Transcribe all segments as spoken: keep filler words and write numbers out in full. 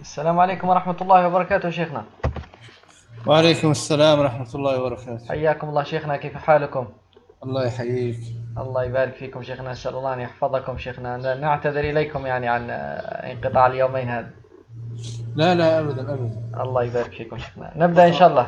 السلام عليكم ورحمة الله وبركاته شيخنا. وعليكم السلام ورحمة الله وبركاته. حياكم الله شيخنا، كيف حالكم؟ الله يحييك. الله يبارك فيكم شيخنا، نسأل الله أن يحفظكم شيخنا. نعتذر إليكم يعني عن انقطاع اليومين هذا. لا لا أبدا أبدا. الله يبارك فيكم شيخنا. نبدأ إن شاء الله.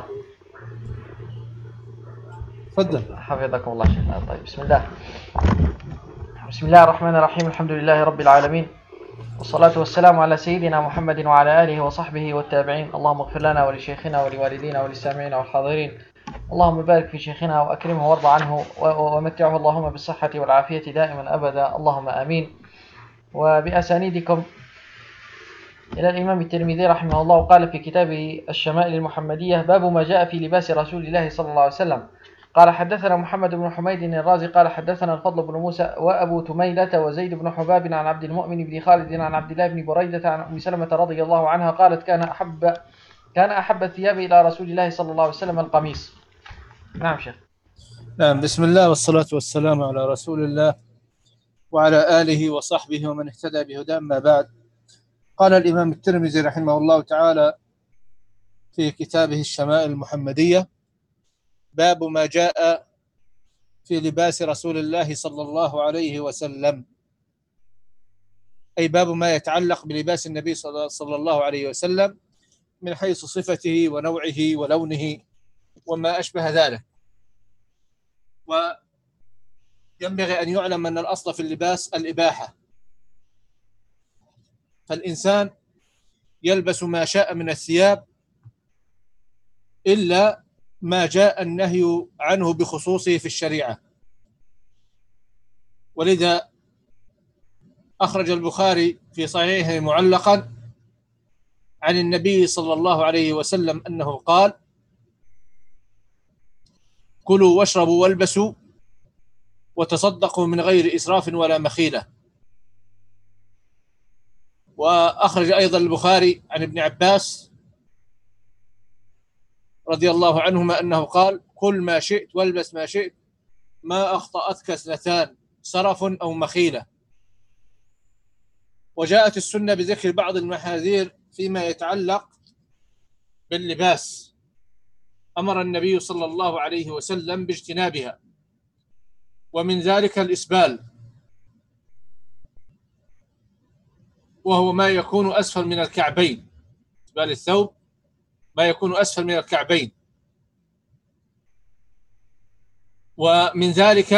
تفضل. حفظكم الله شيخنا. طيب، بسم الله بسم الله الرحمن الرحيم. الحمد لله رب العالمين، والصلاة والسلام على سيدنا محمد وعلى آله وصحبه والتابعين. اللهم اغفر لنا ولشيخنا ولوالدينا وللسامعين والحاضرين. اللهم بارك في شيخنا وأكرمه وارض عنه ومتعه اللهم بالصحة والعافية دائما أبدا، اللهم آمين. وبأسانيدكم إلى الإمام الترمذي رحمه الله، قال في كتابه الشمائل المحمدية: باب ما جاء في لباس رسول الله صلى الله عليه وسلم. قال حدثنا محمد بن حميد الرازي قال حدثنا الفضل بن موسى وأبو تميلة وزيد بن حباب عن عبد المؤمن بن خالد عن عبد الله بن بريدة عن أم سلمة رضي الله عنها قالت: كان أحب كان أحب الثياب إلى رسول الله صلى الله عليه وسلم القميص. نعم شيخ. نعم، بسم الله والصلاة والسلام على رسول الله وعلى آله وصحبه ومن اهتدى بهداه، أما بعد. قال الإمام الترمذي رحمه الله تعالى في كتابه الشمائل المحمدية: باب ما جاء في لباس رسول الله صلى الله عليه وسلم، أي باب ما يتعلق بلباس النبي صلى الله عليه وسلم من حيث صفته ونوعه ولونه وما أشبه ذلك. وينبغي أن يعلم أن الأصل في اللباس الإباحة، فالإنسان يلبس ما شاء من الثياب إلا ما جاء النهي عنه بخصوصه في الشريعة. ولذا أخرج البخاري في صحيحه معلقا عن النبي صلى الله عليه وسلم أنه قال: كلوا واشربوا والبسوا وتصدقوا من غير إسراف ولا مخيلة. وأخرج أيضا البخاري عن ابن عباس رضي الله عنهما أنه قال: كل ما شئت والبس ما شئت، ما أخطأتك اثنتان، سرف أو مخيلة. وجاءت السنة بذكر بعض المحاذير فيما يتعلق باللباس، أمر النبي صلى الله عليه وسلم باجتنابها، ومن ذلك الإسبال، وهو ما يكون أسفل من الكعبين. إسبال الثوب ما يكون أسفل من الكعبين. ومن ذلك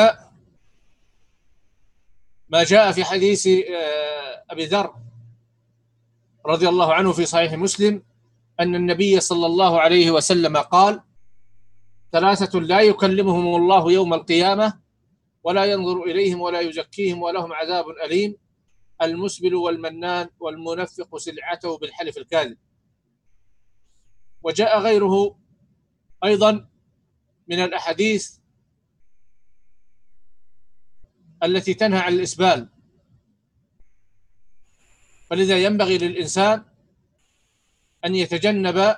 ما جاء في حديث أبي ذر رضي الله عنه في صحيح مسلم أن النبي صلى الله عليه وسلم قال: ثلاثة لا يكلمهم الله يوم القيامة ولا ينظر إليهم ولا يزكيهم ولهم عذاب أليم: المسبل والمنان والمنفق سلعته بالحلف الكاذب. وجاء غيره أيضا من الأحاديث التي تنهى عن الإسبال. فلذا ينبغي للإنسان أن يتجنب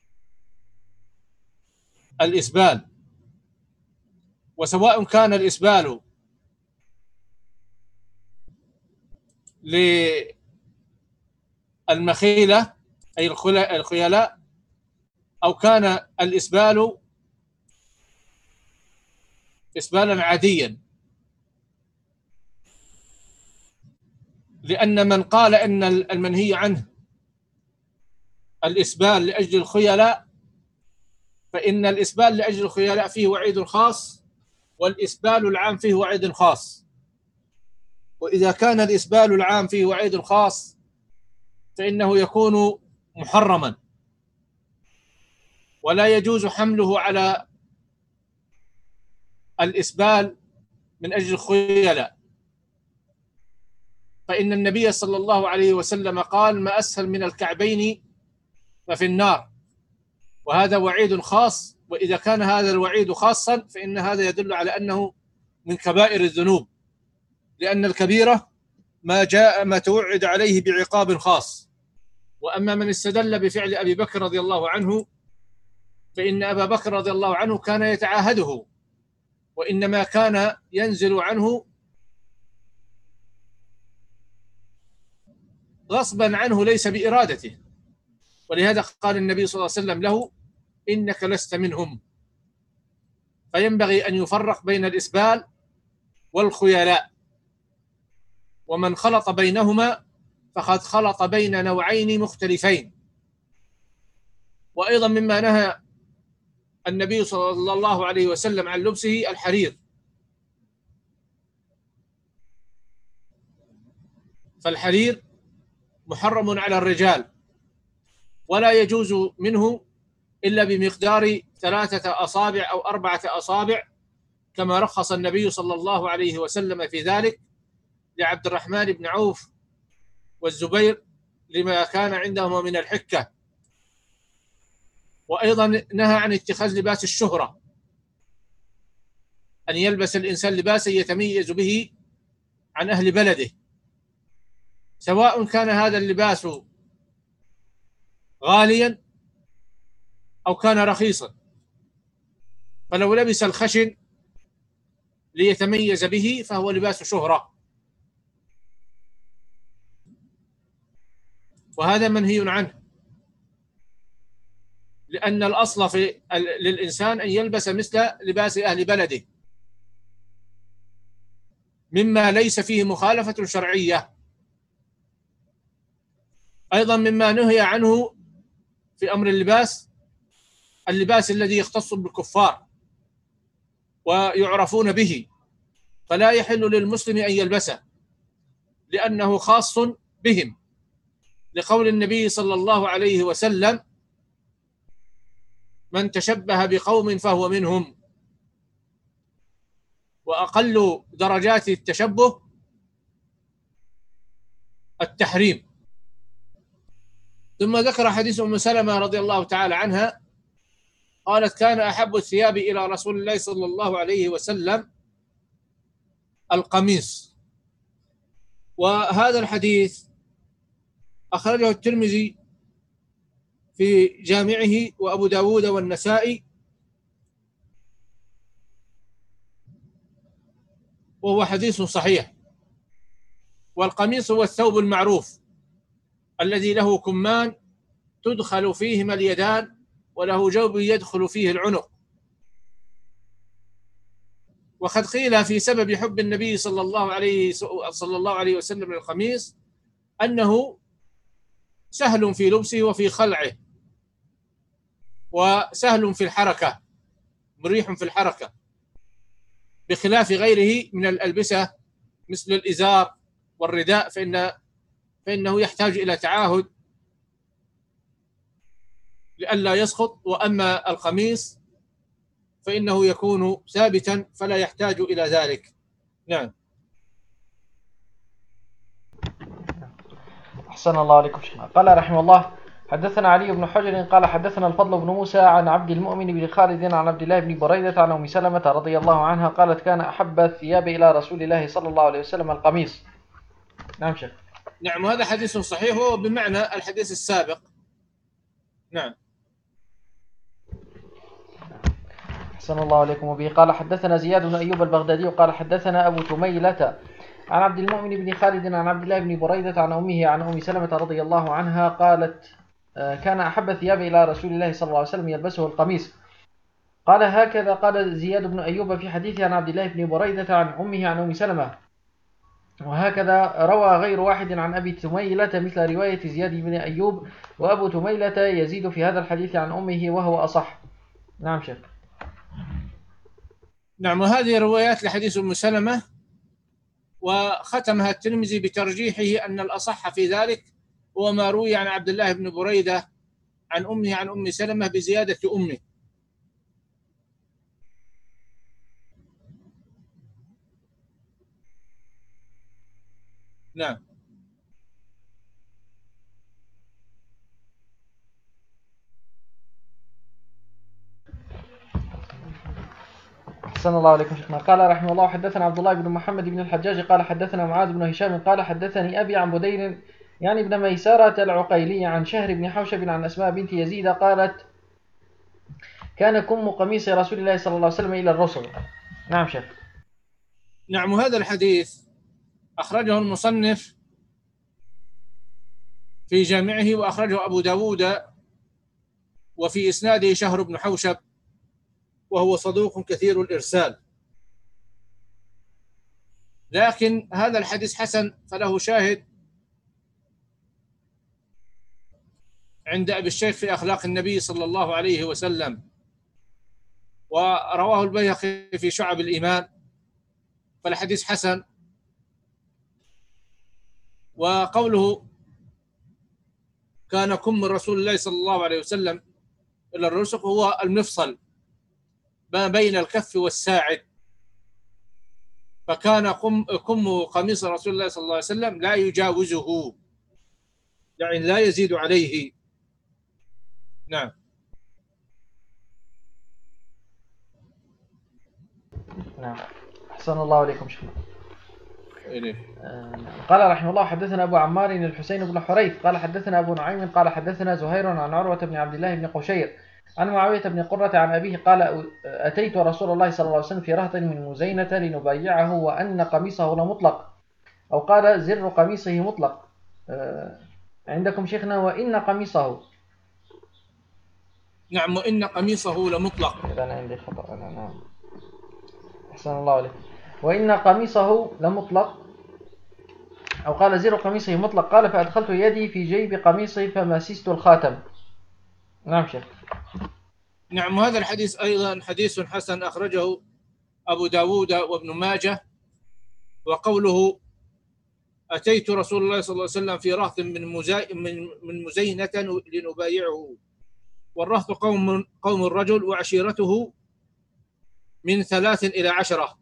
الإسبال، وسواء كان الإسبال للمخيلة أي الخيلاء، أو كان الإسبال إسبالا عاديا. لأن من قال أن المنهي عنه الإسبال لأجل الخيلاء، فإن الإسبال لأجل الخيلاء فيه وعيد خاص، والإسبال العام فيه وعيد خاص. وإذا كان الإسبال العام فيه وعيد خاص فإنه يكون محرما، ولا يجوز حمله على الإسبال من أجل الخيلاء. فإن النبي صلى الله عليه وسلم قال: ما أسفل من الكعبين ففي النار، وهذا وعيد خاص. وإذا كان هذا الوعيد خاصا فإن هذا يدل على أنه من كبائر الذنوب، لأن الكبيرة ما جاء ما توعد عليه بعقاب خاص. وأما من استدل بفعل أبي بكر رضي الله عنه فإن أبا بكر رضي الله عنه كان يتعاهده، وإنما كان ينزل عنه غصبا عنه ليس بإرادته. ولهذا قال النبي صلى الله عليه وسلم له: إنك لست منهم. فينبغي أن يفرق بين الإسبال والخيلاء، ومن خلط بينهما فقد خلط بين نوعين مختلفين. وأيضا مما نهى النبي صلى الله عليه وسلم عن لبسه الحرير، فالحرير محرم على الرجال، ولا يجوز منه إلا بمقدار ثلاثة أصابع أو أربعة أصابع، كما رخص النبي صلى الله عليه وسلم في ذلك لعبد الرحمن بن عوف والزبير لما كان عندهما من الحكة. وأيضا نهى عن اتخاذ لباس الشهرة، أن يلبس الإنسان لباسا يتميز به عن أهل بلده، سواء كان هذا اللباس غاليا أو كان رخيصا. فلو لبس الخشن ليتميز به فهو لباس شهرة، وهذا منهي عنه، لأن الأصل في للإنسان أن يلبس مثل لباس أهل بلده مما ليس فيه مخالفة شرعية. أيضا مما نهي عنه في أمر اللباس اللباس الذي يختص بالكفار ويعرفون به، فلا يحل للمسلم أن يلبسه لأنه خاص بهم، لقول النبي صلى الله عليه وسلم: من تشبه بقوم فهو منهم. وأقل درجات التشبه التحريم. ثم ذكر حديث أم سلمة رضي الله تعالى عنها قالت: كان أحب الثياب إلى رسول الله صلى الله عليه وسلم القميص. وهذا الحديث أخرجه الترمذي في جامعه وأبو داود والنسائي، وهو حديث صحيح. والقميص هو الثوب المعروف الذي له كمان تدخل فيهما اليدان وله جوب يدخل فيه العنق. وقد قيل في سبب حب النبي صلى الله عليه صلى الله عليه وسلم للقميص أنه سهل في لبسه وفي خلعه، وسهل في الحركة، مريح في الحركة، بخلاف غيره من الألبسة مثل الإزار والرداء، فإن فإنه يحتاج إلى تعاهد لئلا يسقط. وأما القميص فإنه يكون ثابتا فلا يحتاج إلى ذلك. نعم. أحسن الله عليكم شيخنا. قال رحمه الله: حدثنا علي بن حجر قال حدثنا الفضل بن موسى عن عبد المؤمن بن خالد عن عبد الله بن بريدة عن أم سلمة رضي الله عنها قالت: كان أحب الثياب إلى رسول الله صلى الله عليه وسلم القميص. نعم شيخ. نعم، هذا حديث صحيح وهو بمعنى الحديث السابق. نعم. أحسن الله عليكم. وبه قال حدثنا زياد بن أيوب البغدادي قال حدثنا أبو تميلة عن عبد المؤمن بن خالد عن عبد الله بن بريدة عن أمه عن أم سلمة رضي الله عنها قالت: كان أحب الثياب إلى رسول الله صلى الله عليه وسلم يلبسه القميص. قال: هكذا قال زياد بن أيوب في حديثه عن عبد الله بن بريدة عن أمه عن أم سلمة، وهكذا روى غير واحد عن أبي تميلة مثل رواية زياد بن أيوب، وأبو تميلة يزيد في هذا الحديث عن أمه وهو أصح. نعم شيخ. نعم، وهذه روايات لحديث أم سلمة، وختمها الترمذي بترجيحه أن الأصح في ذلك هو ما روي عن عبد الله بن بريدة عن أمه عن أم سلمة بزيادة أمه. نعم. أحسن الله عليكم شيخنا. قال رحمه الله: حدثنا عبد الله بن محمد بن الحجاج قال حدثنا معاذ بن هشام قال حدثني أبي عن بدير يعني ابن ميسرة العقيلي عن شهر بن حوشب عن أسماء بنت يزيد قالت: كان كم قميص رسول الله صلى الله عليه وسلم إلى الرسل. نعم شيخ. نعم، وهذا الحديث أخرجه المصنف في جامعه، وأخرجه أبو داود وفي إسناده شهر بن حوشب وهو صدوق كثير الإرسال، لكن هذا الحديث حسن فله شاهد عند أبي الشيخ في أخلاق النبي صلى الله عليه وسلم، ورواه البيهقي في شعب الإيمان، فالحديث حسن. وقوله كان كم من رسول الله صلى الله عليه وسلم إلى الرسق هو المفصل ما بين الكف والساعد، فكان كم قميص رسول الله صلى الله عليه وسلم لا يجاوزه، يعني لا يزيد عليه. نعم. نعم. أحسن الله عليكم شيخ. إليه. قال رحمه الله حدثنا أبو عمار الحسين بن حريث قال حدثنا أبو نعيم قال حدثنا زهير عن عروة بن عبد الله بن قشير عن معاوية بن قرة عن أبيه قال أتيت رسول الله صلى الله عليه وسلم في رهط من مزينة لنبايعه وأن قميصه لمطلق، أو قال زر قميصه مطلق. عندكم شيخنا وإن قميصه. نعم، وإن قميصه لمطلق. أنا عندي خطأ. أنا نعم. أحسن الله عليك. وإن قميصه لمطلق، أو قال زر قميصه مطلق. قال فأدخلت يدي في جيب قميصه فمسست الخاتم. نعم شيخ. نعم، وهذا الحديث أيضا حديث حسن أخرجه أبو داود وابن ماجه. وقوله أتيت رسول الله صلى الله عليه وسلم في رهط من, مزي... من... من مزينة لنبايعه، والرهط قوم قوم الرجل وعشيرته من ثلاث إلى عشرة.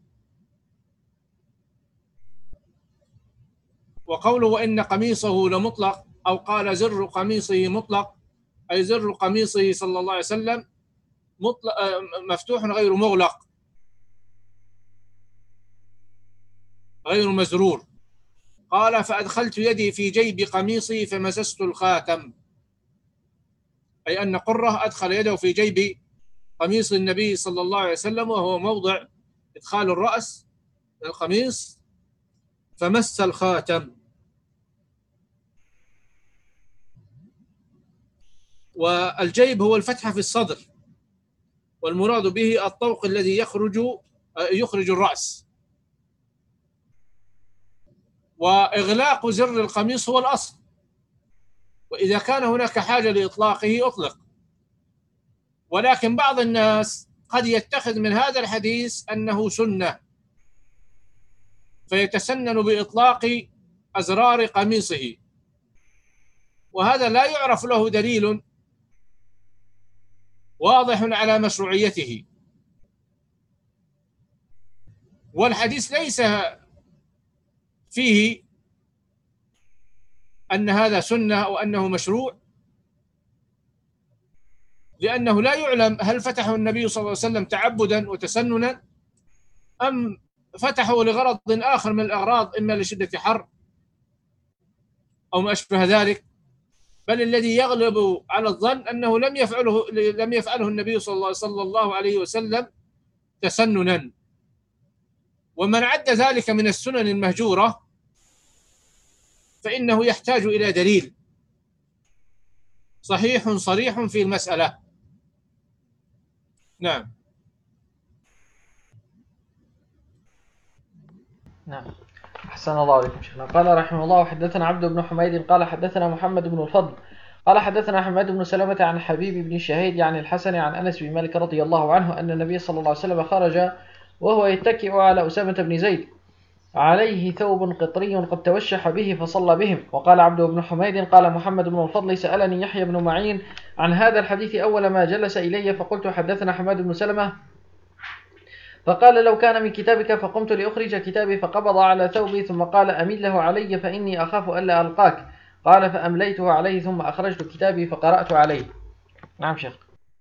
وقوله وإن قميصه لمطلق، أو قال زر قميصه مطلق، أي زر قميصه صلى الله عليه وسلم مطلق مفتوح غير مغلق غير مزرور. قال فأدخلت يدي في جيب قميصي فمسست الخاتم، أي أن قرة أدخل يده في جيب قميص النبي صلى الله عليه وسلم وهو موضع إدخال الرأس القميص، فمس الخاتم. والجيب هو الفتحة في الصدر، والمراد به الطوق الذي يخرج يخرج الرأس. وإغلاق زر القميص هو الأصل، وإذا كان هناك حاجة لإطلاقه أطلق. ولكن بعض الناس قد يتخذ من هذا الحديث أنه سنة، فيتسنن بإطلاق أزرار قميصه، وهذا لا يعرف له دليل واضح على مشروعيته. والحديث ليس فيه أن هذا سنة أو أنه مشروع، لأنه لا يعلم هل فتحه النبي صلى الله عليه وسلم تعبدا وتسننا أم فتحه لغرض آخر من الأغراض، إما لشدة حر أو ما أشبه ذلك. بل الذي يغلب على الظن أنه لم يفعله لم يفعله النبي صلى الله عليه وسلم تسننا. ومن عد ذلك من السنن المهجورة فإنه يحتاج إلى دليل صحيح صريح في المسألة. نعم. نعم. أحسن الله عليكم شيخنا. قال رحمه الله حدثنا عبد بن حميد قال حدثنا محمد بن الفضل قال حدثنا حماد بن سلمة عن حبيب بن شهيد عن الحسن عن أنس بن مالك رضي الله عنه أن النبي صلى الله عليه وسلم خرج وهو يتكئ على أسامة بن زيد عليه ثوب قطري قد توشح به فصلى بهم. وقال عبد بن حميد قال محمد بن الفضل سألني يحيى بن معين عن هذا الحديث أول ما جلس إلي فقلت حدثنا حماد بن سلمة، فقال لو كان من كتابك، فقمت لأخرج كتابي فقبض على ثوبي ثم قال أمله علي فإني أخاف ألا ألقاك. قال فأمليته عليه ثم أخرجت كتابي فقرأت عليه. نعم شيخ.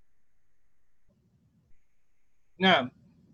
نعم.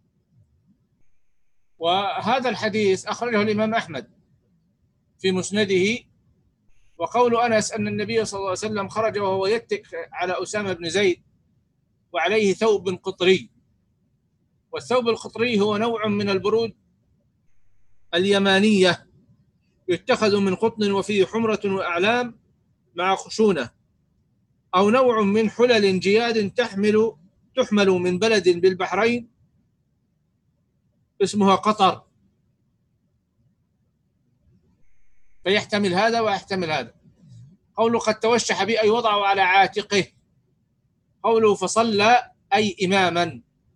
وهذا الحديث أخرجه الإمام أحمد في مسنده. وقول أنس أن النبي صلى الله عليه وسلم خرج وهو يتك على أسامة بن زيد وعليه ثوب قطري، والثوب القطري هو نوع من البرود اليمانية يتخذ من قطن وفيه حمرة وأعلام مع خشونة، أو نوع من حلل جياد تحمل تحمل من بلد بالبحرين اسمها قطر، فيحتمل هذا ويحتمل هذا. قوله قد توشح بي أي وضعه على عاتقه، قوله فصلى أي إماما،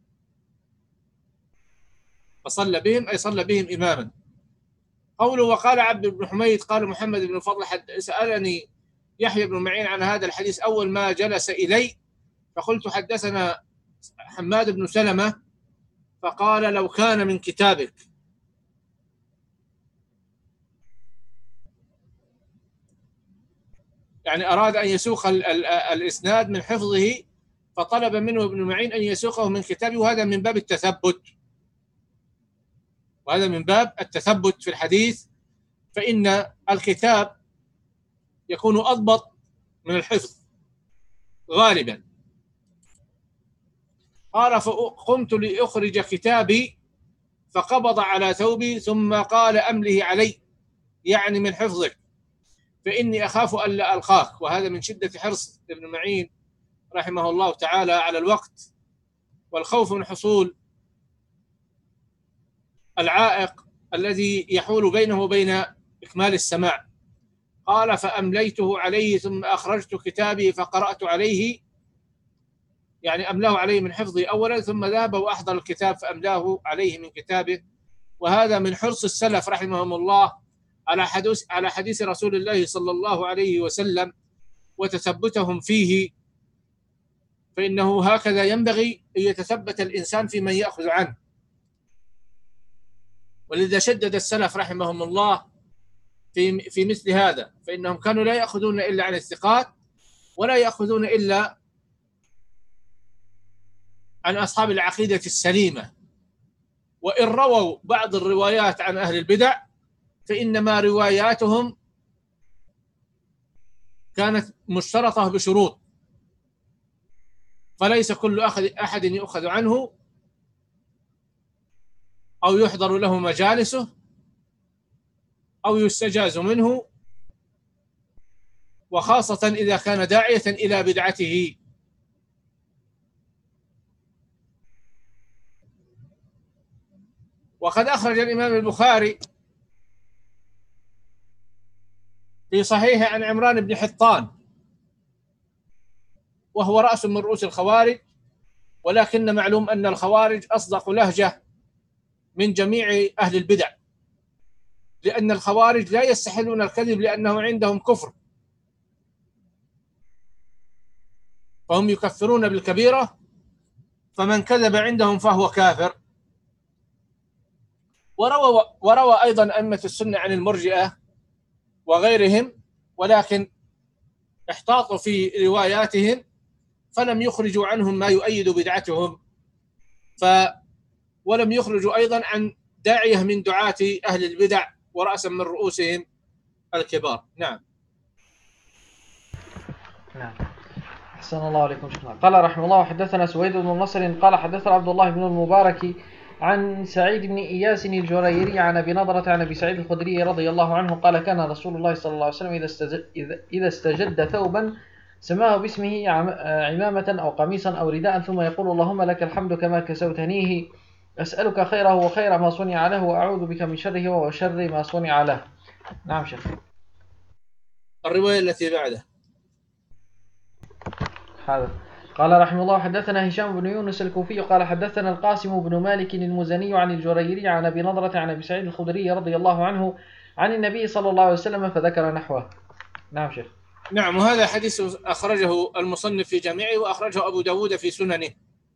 فصلى بهم أي صلى بهم إماما. قوله وقال عبد بن حميد قال محمد بن فضل سألني يحيى بن معين عن هذا الحديث أول ما جلس إلي، فقلت حدثنا حماد بن سلمة، فقال لو كان من كتابك. يعني أراد أن يسوق ال ال الإسناد من حفظه، فطلب منه ابن معين أن يسوقه من كتابه، وهذا من باب التثبت، وهذا من باب التثبت في الحديث، فإن الكتاب يكون أضبط من الحفظ غالبا. قال فقمت لأخرج كتابي فقبض على ثوبي ثم قال أمله علي، يعني من حفظك، فإني أخاف ألا ألقاك. وهذا من شدة حرص ابن معين رحمه الله تعالى على الوقت، والخوف من حصول العائق الذي يحول بينه وبين إكمال السماع. قال فأمليته عليه ثم أخرجت كتابي فقرأت عليه، يعني أملاه عليه من حفظه أولا، ثم ذهب وأحضر الكتاب فأملاه عليه من كتابه. وهذا من حرص السلف رحمهم الله على حديث على حديث رسول الله صلى الله عليه وسلم وتثبتهم فيه، فإنه هكذا ينبغي أن يتثبت الإنسان في من يأخذ عنه. ولذا شدد السلف رحمهم الله في في مثل هذا، فإنهم كانوا لا يأخذون إلا عن الثقات، ولا يأخذون إلا عن أصحاب العقيدة السليمة. وإن رووا بعض الروايات عن أهل البدع فإنما رواياتهم كانت مشترطة بشروط، فليس كل أحد يؤخذ عنه أو يحضر له مجالسه أو يستجاز منه، وخاصة إذا كان داعية إلى بدعته. وقد أخرج الإمام البخاري في صحيحه عن عمران بن حطان، وهو رأس من رؤوس الخوارج، ولكن معلوم أن الخوارج أصدق لهجة من جميع أهل البدع، لأن الخوارج لا يستحلون الكذب لأنه عندهم كفر، فهم يكفرون بالكبيرة، فمن كذب عندهم فهو كافر. وروى, وروى أيضا أئمة السنة عن المرجئة وغيرهم، ولكن احتاطوا في رواياتهم فلم يخرجوا عنهم ما يؤيد بدعتهم، ف ولم يخرجوا أيضا عن داعية من دعاة أهل البدع ورأسا من رؤوسهم الكبار. نعم. نعم. أحسن الله عليكم شيخنا. قال رحمه الله حدثنا سويد بن نصر قال حدثنا عبد الله بن المبارك عن سعيد بن إياس الجريري عن أبي نضرة عن أبي سعيد الخدري رضي الله عنه قال كان رسول الله صلى الله عليه وسلم إذا استجد ثوبا سماه باسمه عمامة أو قميصا أو رداء ثم يقول اللهم لك الحمد كما كسوتنيه، أسألك خيره وخير ما صنع له وأعوذ بك من شره وشر ما صنع له. نعم شيخ. الرواية التي بعده هذا قال رحمه الله حدثنا هشام بن يونس الكوفي قال حدثنا القاسم بن مالك المزني عن الجريري عن أبي نضرة عن أبي سعيد الخدري رضي الله عنه عن النبي صلى الله عليه وسلم فذكر نحوه. نعم شيخ. نعم. وهذا حديث أخرجه المصنف في جامعه وأخرجه أبو داود في سننه،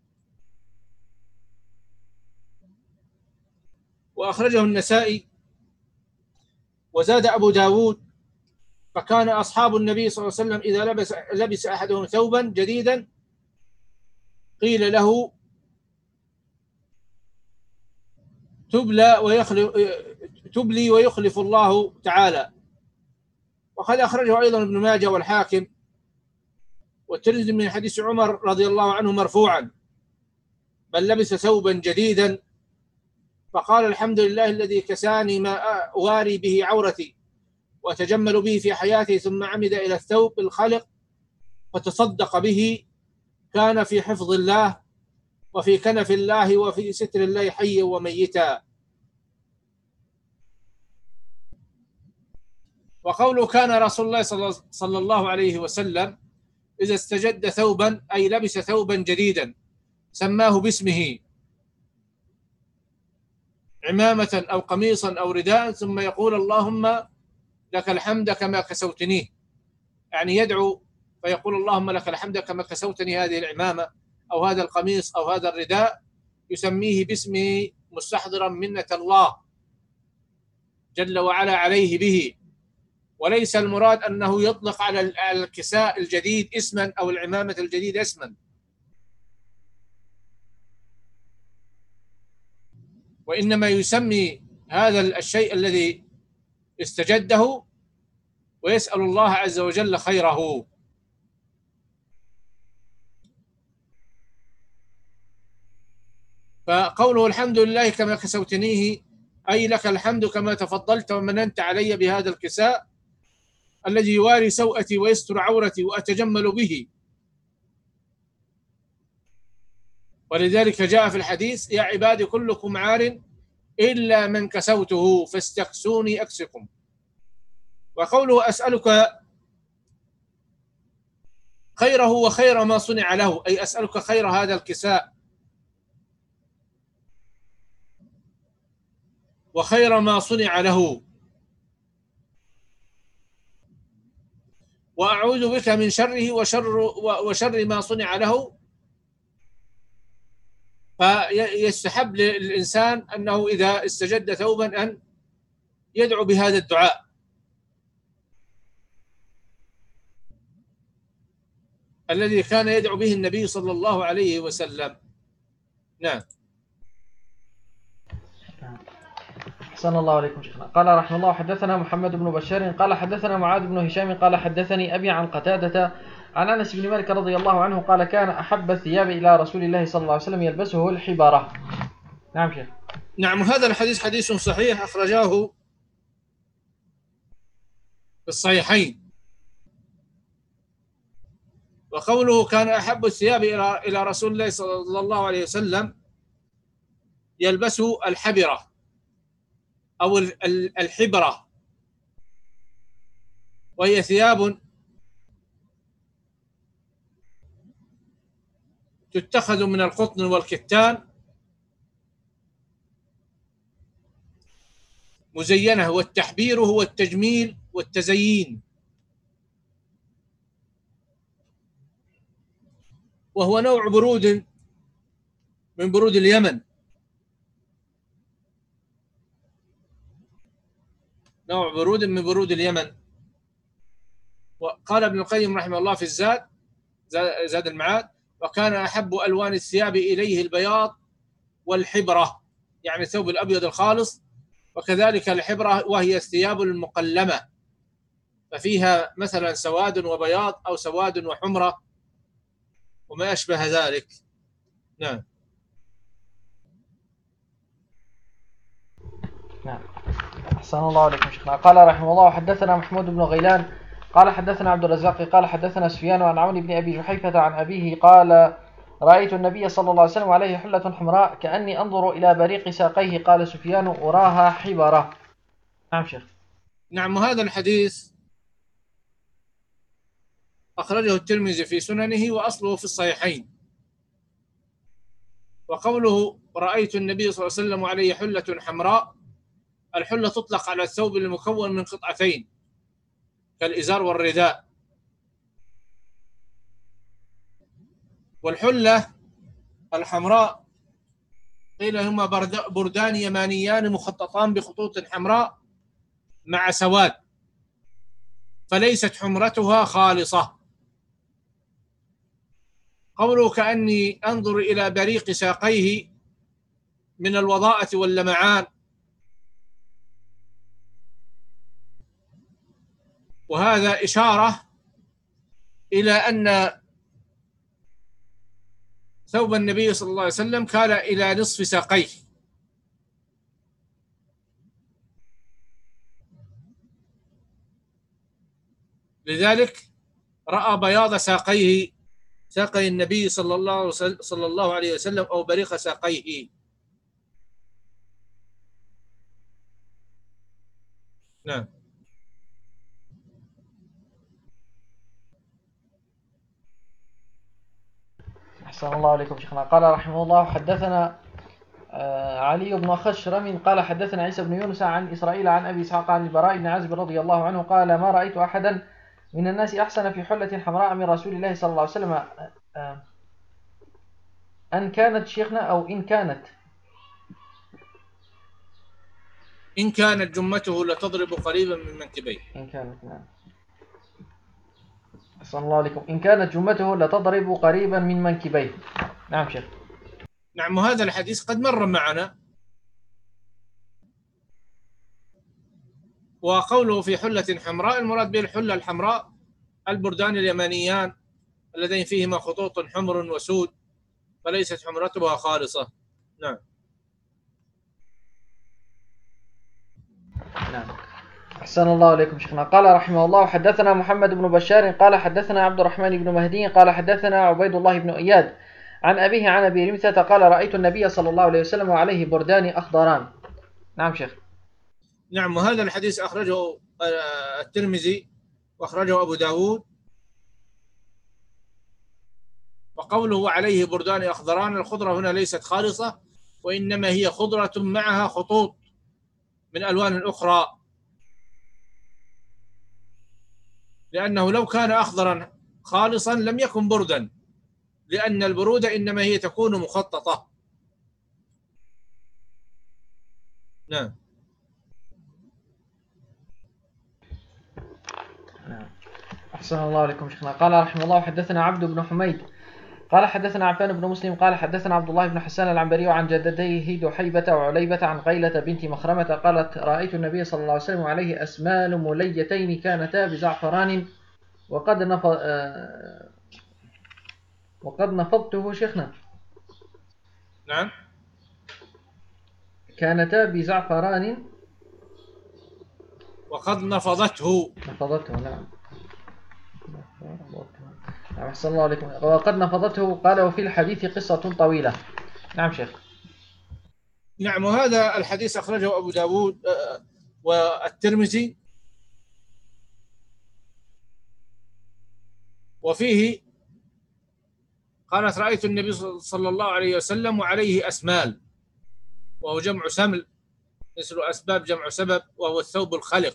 وأخرجه النسائي. وزاد أبو داود فكان أصحاب النبي صلى الله عليه وسلم إذا لبس, لبس أحدهم ثوبا جديدا قيل له تبلى ويخلف تبلي ويخلف الله تعالى. وقد أخرجه أيضا ابن ماجه والحاكم والترمذي من حديث عمر رضي الله عنه مرفوعا بل لبس ثوبا جديدا فقال الحمد لله الذي كساني ما أواري به عورتي وأتجمل به في حياتي، ثم عمد إلى الثوب الخلق فتصدق به كان في حفظ الله وفي كنف الله وفي ستر الله حيا وميتا. وقوله كان رسول الله صلى الله عليه وسلم إذا استجد ثوبا أي لبس ثوبا جديدا سماه باسمه، عمامة أو قميصا أو رداء، ثم يقول اللهم لك الحمد كما كسوتنيه، يعني يدعو فيقول اللهم لك الحمد كما كسوتني هذه العمامة أو هذا القميص أو هذا الرداء، يسميه باسمه مستحضرا منة الله جل وعلا عليه به. وليس المراد أنه يطلق على الكساء الجديد اسما أو العمامة الجديدة اسما، وإنما يسمي هذا الشيء الذي استجده ويسأل الله عز وجل خيره. فقوله الحمد لله كما كسوتنيه أي لك الحمد كما تفضلت ومننت علي بهذا الكساء الذي يواري سوءتي ويستر عورتي وأتجمل به. ولذلك جاء في الحديث يا عبادي كلكم عار إلا من كسوته فاستكسوني أكسكم. وقوله أسألك خيره وخير ما صنع له أي أسألك خير هذا الكساء وخير ما صنع له، وأعوذ بك من شره وشر وشر ما صنع له. فيستحب للإنسان أنه إذا استجد ثوبا أن يدعو بهذا الدعاء. الذي كان يدعو به النبي صلى الله عليه وسلم. نعم. أحسن الله عليكم شيخنا. قال رحمه الله حدثنا محمد بن بشار قال حدثنا معاذ بن هشام قال حدثني أبي عن قتادة عن أنس بن مالك رضي الله عنه قال كان أحب الثياب إلى رسول الله صلى الله عليه وسلم يلبسه الحبارة. نعم شيخ. نعم، هذا الحديث حديث صحيح أخرجاه في الصحيحين. وقوله كان أحب الثياب إلى رسول الله صلى الله عليه وسلم يلبسه الحبرة أو الحبرة، وهي ثياب تتخذ من القطن والكتان مزينة، والتحبير هو التجميل والتزيين، وهو نوع برود من برود اليمن، نوع برود من برود اليمن. وقال ابن القيم رحمه الله في الزاد زاد المعاد وكان أحب ألوان الثياب إليه البياض والحبرة، يعني الثوب الأبيض الخالص، وكذلك الحبرة وهي الثياب المقلمة ففيها مثلا سواد وبياض أو سواد وحمرة وما أشبه ذلك. نعم. نعم. أحسن الله عليكم شيخنا. قال رحمه الله حدثنا محمود بن غيلان قال حدثنا عبد الرزاق قال حدثنا سفيان عن عون بن أبي جحيفة عن أبيه قال رأيت النبي صلى الله عليه وسلم عليه حلة حمراء كأني أنظر إلى بريق ساقيه. قال سفيان أراها حبرة. نعم شيخ. نعم، هذا الحديث أخرجه الترمذي في سننه وأصله في الصحيحين. وقوله رأيت النبي صلى الله عليه وسلم عليه حلة حمراء، الحلة تطلق على الثوب المكون من قطعتين كالإزار والرداء. والحلة الحمراء قيل هما بردان يمانيان مخططان بخطوط حمراء مع سواد، فليست حمرتها خالصة. قوله كأني أنظر إلى بريق ساقيه من الوضاءة واللمعان، وهذا إشارة إلى أن ثوب النبي صلى الله عليه وسلم كان إلى نصف ساقيه، لذلك رأى بياض ساقيه، ساقي النبي صلى الله صلى الله عليه وسلم، أو بريق ساقيه. نعم. أحسن الله عليكم شيخنا. قال رحمه الله: حدثنا علي بن خشرم قال حدثنا عيسى بن يونس عن إسرائيل عن أبي إسحاق عن البراء بن عازب رضي الله عنه قال: ما رأيت أحدا من الناس أحسن في حلة حمراء من رسول الله صلى الله عليه وسلم، أن كانت شيخنا أو إن كانت إن كانت جمته لتضرب قريبا من منكبيه. إن كانت نعم. أحسن الله عليكم. إن كانت جمته لتضرب قريبا من منكبيه. نعم شيخ. نعم. وهذا الحديث قد مر معنا. وقوله في حلة حمراء، المراد به الحلة الحمراء البردان اليمانيان اللذين فيهما خطوط حمر وسود، فليست حمرتها خالصة. نعم. نعم. أحسن الله عليكم شيخنا. قال رحمه الله: حدثنا محمد بن بشار قال حدثنا عبد الرحمن بن مهدي قال حدثنا عبيد الله بن إياد عن أبيه عن أبي رمثة قال: رأيت النبي صلى الله عليه وسلم وعليه بردان أخضران. نعم شيخ. نعم. وهذا الحديث أخرجه الترمذي وأخرجه أبو داود. وقوله عليه بردان أخضران، الخضرة هنا ليست خالصة، وإنما هي خضرة معها خطوط من ألوان أخرى، لأنه لو كان أخضرا خالصا لم يكن بردا، لأن البرودة إنما هي تكون مخططة. نعم. أحسن الله عليكم شيخنا. قال رحمه الله: حدثنا عبد بن حميد قال حدثنا عفان بن مسلم قال حدثنا عبد الله بن حسان العنبري عن جدتيه دحيبة وعليبة عن غيلة بنت مخرمة قالت: رأيت النبي صلى الله عليه وسلم عليه أسمال مليتين كانتا بزعفران وقد نف... وقد نفضته شيخنا. نعم. كانتا بزعفران وقد نفضته. نفضته. نعم. أحسن الله عليكم. وقد نفضته. قال: وفي الحديث قصة طويلة. نعم شيخ. نعم. وهذا الحديث أخرجه أبو داود والترمذي، وفيه قالت: رأيت النبي صلى الله عليه وسلم وعليه أسمال، وهو جمع سمل، مثل أسباب جمع سبب، وهو الثوب الخلق.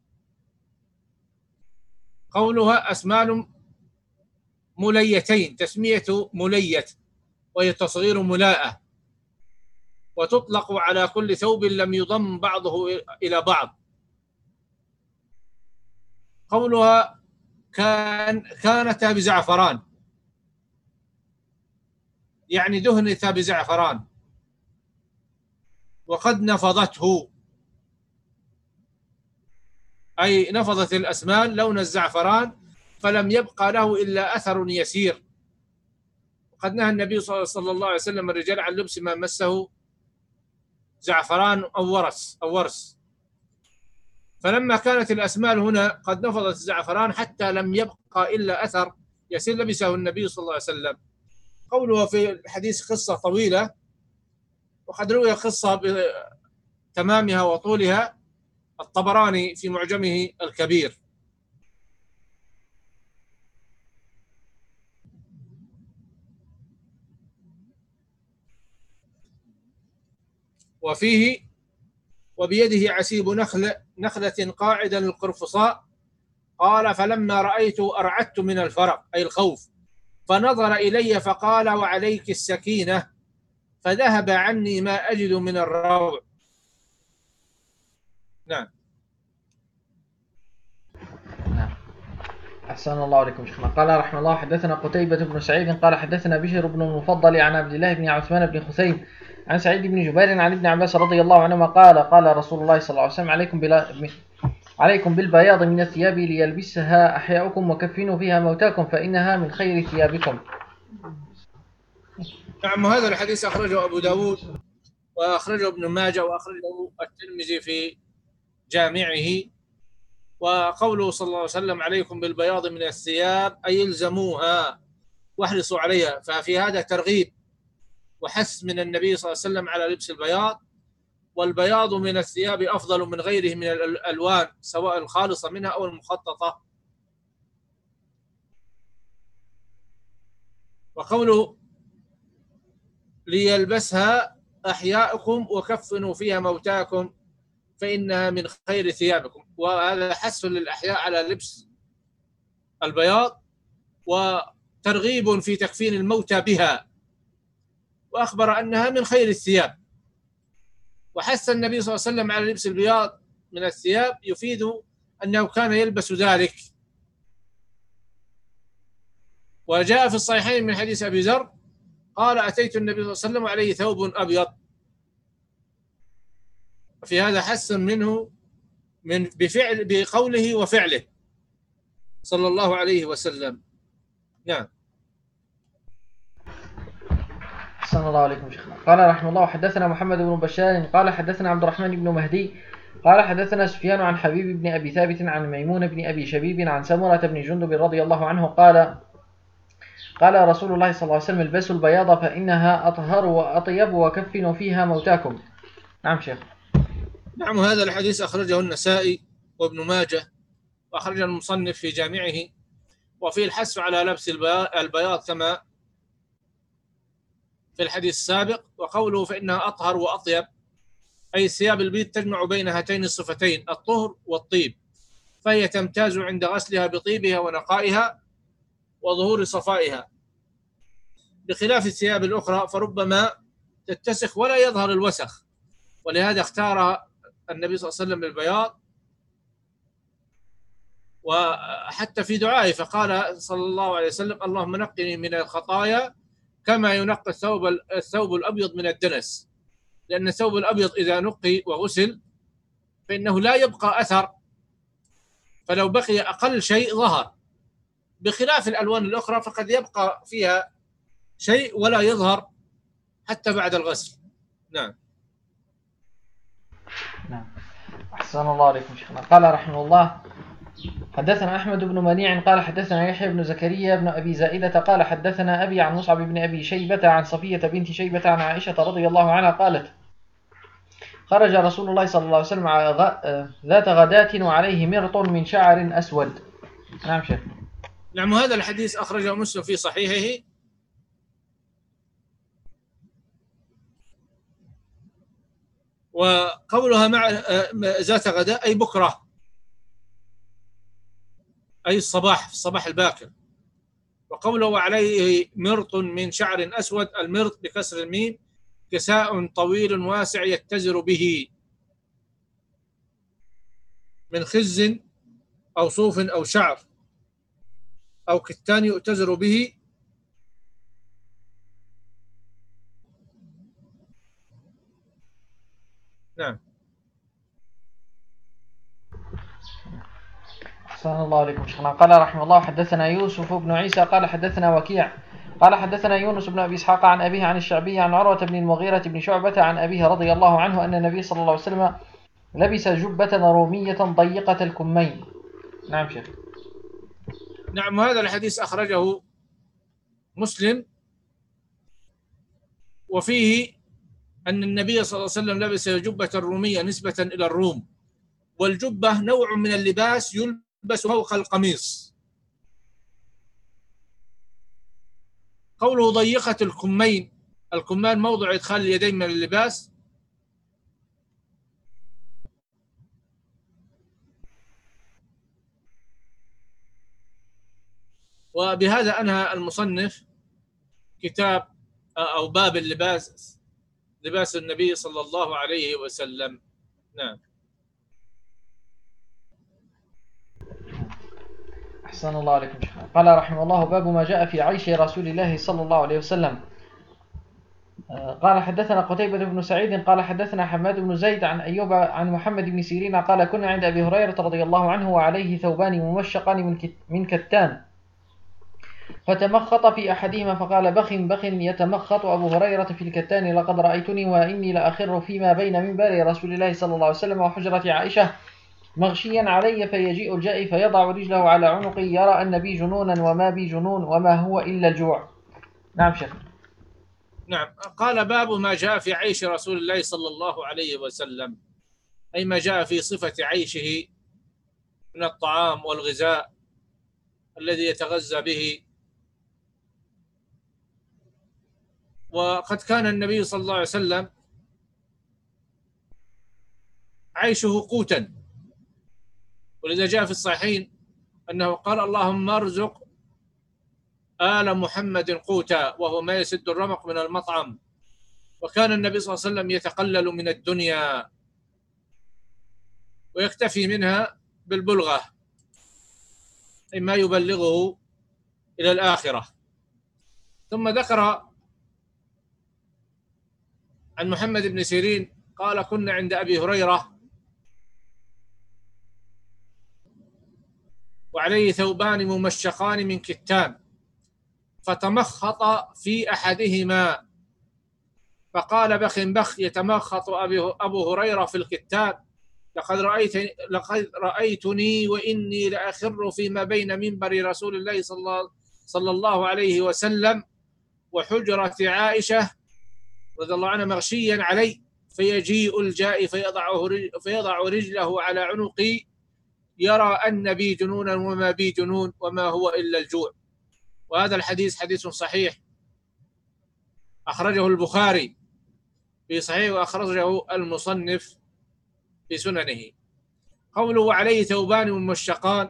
قولها أسمال مليتين، تسمية مليت وهي تصغير ملاءة، وتطلق على كل ثوب لم يضم بعضه إلى بعض. قولها كان كانتا بزعفران، يعني دهنتا بزعفران. وقد نفضته، أي نفضت الأسمال لون الزعفران فلم يبقى له إلا أثر يسير. وقد نهى النبي صلى الله عليه وسلم الرجال عن لبس ما مسه زعفران أو ورس أو ورس. فلما كانت الأسمال هنا قد نفضت الزعفران حتى لم يبقى إلا أثر يسير لبسه النبي صلى الله عليه وسلم. قوله في الحديث قصة طويلة، وقد روي قصة بتمامها وطولها الطبراني في معجمه الكبير. وفيه: وبيده عسيب نخل نخلة قاعدة القرفصاء قال: فلما رأيت أرعدت من الفرق، أي الخوف، فنظر إلي فقال: وعليك السكينة، فذهب عني ما أجد من الروع. نعم. نعم. أحسن الله عليكم شيخنا. قال رحمه الله: حدثنا قتيبة بن سعيد قال حدثنا بشر بن المفضل عن عبد الله بن عثمان بن خثيم عن سعيد بن جبير عن ابن عباس رضي الله عنهما قال: قال رسول الله صلى الله عليه وسلم: عليكم بلا عليكم بالبياض من الثياب ليلبسها أحياؤكم وكفنوا فيها موتاكم فإنها من خير ثيابكم. نعم. هذا الحديث أخرجه أبو داود وأخرجه ابن ماجه وأخرجه الترمذي في جامعه. وقوله صلى الله عليه وسلم عليكم بالبياض من الثياب أي الزموها واحرصوا عليها، ففي هذا ترغيب وحث من النبي صلى الله عليه وسلم على لبس البياض. والبياض من الثياب أفضل من غيره من الألوان سواء الخالصة منها أو المخططة. وقوله ليلبسها أحياءكم وكفنوا فيها موتاكم فإنها من خير ثيابكم، وهذا حث للأحياء على لبس البياض وترغيب في تكفين الموتى بها، وأخبر أنها من خير الثياب. وحث النبي صلى الله عليه وسلم على لبس البياض من الثياب يفيد أنه كان يلبس ذلك. وجاء في الصحيحين من حديث أبي ذر قال أتيت النبي صلى الله عليه وسلم عليه ثوب أبيض، في هذا حث منه من بفعل بقوله وفعله صلى الله عليه وسلم. نعم. أحسن الله عليكم شيخنا. قال رحمه الله حدثنا محمد بن بشار قال حدثنا عبد الرحمن بن مهدي قال حدثنا سفيان عن حبيب بن أبي ثابت عن ميمون بن أبي شبيب عن سمرة بن جندب رضي الله عنه قال قال رسول الله صلى الله عليه وسلم البسوا البياض فإنها أطهر وأطيب وكفنوا فيها موتاكم. نعم شيخ. نعم، هذا الحديث أخرجه النسائي وابن ماجه وأخرجه المصنف في جامعه، وفيه الحث على لبس البياض كما في الحديث السابق. وقوله فإنها أطهر وأطيب أي الثياب البيض تجمع بين هاتين الصفتين الطهر والطيب، فهي تمتاز عند غسلها بطيبها ونقائها وظهور صفائها، بخلاف الثياب الأخرى فربما تتسخ ولا يظهر الوسخ، ولهذا اختار النبي صلى الله عليه وسلم البياض. وحتى في دعائه فقال صلى الله عليه وسلم اللهم نقني من الخطايا كما ينقى الثوب الثوب الأبيض من الدنس، لأن الثوب الأبيض إذا نقي وغسل فإنه لا يبقى أثر، فلو بقي أقل شيء ظهر، بخلاف الألوان الأخرى فقد يبقى فيها شيء ولا يظهر حتى بعد الغسل. نعم. نعم. أحسن الله عليكم شيخنا. قال رحمه الله حدثنا أحمد بن منيع قال حدثنا يحيى بن زكريا بن أبي زائدة قال حدثنا أبي عن مصعب بن أبي شيبة عن صفية بنت شيبة عن عائشة رضي الله عنها قالت خرج رسول الله صلى الله عليه وسلم ذات غداة وعليه مرط من شعر أسود. نعم شيخ. نعم، هذا الحديث أخرجه مسلم في صحيحه. وقولها مع ذات غداء أي بكرة، أي الصباح، في الصباح الباكر. وقوله عليه مرط من شعر أسود، المرط بكسر الميم كساء طويل واسع يتزر به من خز أو صوف أو شعر أو كتان يؤتزر به. نعم. أحسن الله عليكم شيخنا. قال رحمه الله حدثنا يوسف بن عيسى قال حدثنا وكيع قال حدثنا يونس بن أبي إسحاق عن أبيه عن الشعبي عن عروة بن المغيرة بن شعبة عن أبيه رضي الله عنه أن النبي صلى الله عليه وسلم لبس جبة رومية ضيقة الكمين. نعم شيخ. نعم، هذا الحديث أخرجه مسلم، وفيه أن النبي صلى الله عليه وسلم لبس جبة رومية نسبة إلى الروم، والجبة نوع من اللباس يلبس فوق القميص. قوله ضيقة الكمين، الكمان موضع إدخال اليدين من اللباس. وبهذا أنهى المصنف كتاب أو باب اللباس، لباس النبي صلى الله عليه وسلم. نعم. أحسن الله عليكم شيخنا. قال رحمه الله باب ما جاء في عيش رسول الله صلى الله عليه وسلم. قال حدثنا قتيبة بن سعيد قال حدثنا حماد بن زيد عن أيوب عن محمد بن سيرين قال كنا عند أبي هريرة رضي الله عنه وعليه ثوبان ممشقان من كتان فتمخط في أحدهما فقال بخ بخ يتمخط أبو هريرة في الكتان لقد رأيتني وإني لأخر فيما بين منبر رسول الله صلى الله عليه وسلم وحجرة عائشة مغشيا علي فيجيء الجائي فيضع رجله على عنقي يرى أن بي جنونا وما بي جنون وما هو إلا الجوع. نعم شيخ. نعم. قال باب ما جاء في عيش رسول الله صلى الله عليه وسلم، أي ما جاء في صفة عيشه من الطعام والغذاء الذي يتغذى به. وقد كان النبي صلى الله عليه وسلم عيشه قوتا، ولذا جاء في الصحيحين أنه قال اللهم ارزق آل محمد قوتا، وهو ما يسد الرمق من المطعم. وكان النبي صلى الله عليه وسلم يتقلل من الدنيا ويكتفي منها بالبلغة، أي ما يبلغه إلى الآخرة. ثم ذكر عن محمد بن سيرين قال كنا عند أبي هريرة وعليه ثوبان ممشقان من كتان، فتمخط في أحدهما، فقال بخ بخ يتمخط أبو هريرة في الكتان، لقد رأيت لقد رأيتني وإني لأخر فيما بين منبر رسول الله صلى الله عليه وسلم وحجرة عائشة رضي الله عنها مغشيا علي، فيجيء الجائي فيضع فيضع رجله على عنقي يرى أن بي جنونا وما بي جنون وما هو إلا الجوع. وهذا الحديث حديث صحيح أخرجه البخاري في صحيح وأخرجه المصنف في سننه. قوله عليه ثوبان ممشقان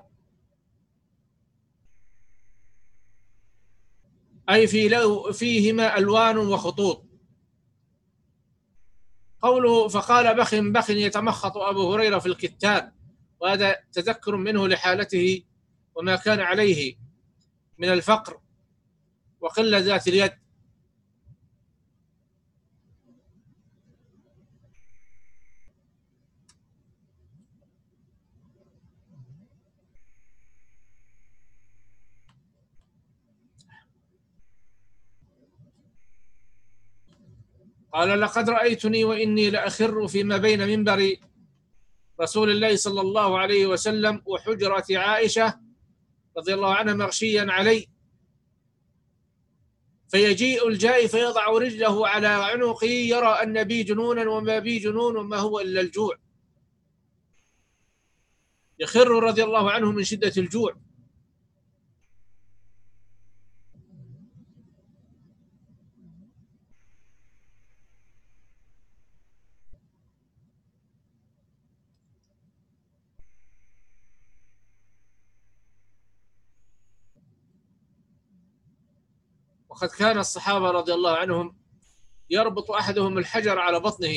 أي في لو فيهما ألوان وخطوط. قوله فقال بخ بخ يتمخط أبو هريرة في الكتان، وهذا تذكر منه لحالته وما كان عليه من الفقر وقلة ذات اليد. قال لقد رأيتني وإني لأخر فيما بين منبر رسول الله صلى الله عليه وسلم وحجرة عائشة رضي الله عنها مغشيا علي، فيجيء الجائي فيضع رجله على عنقي يرى أن بي جنونا وما بي جنون وما هو إلا الجوع. يخر رضي الله عنه من شدة الجوع. وقد كان الصحابة رضي الله عنهم يربط أحدهم الحجر على بطنه،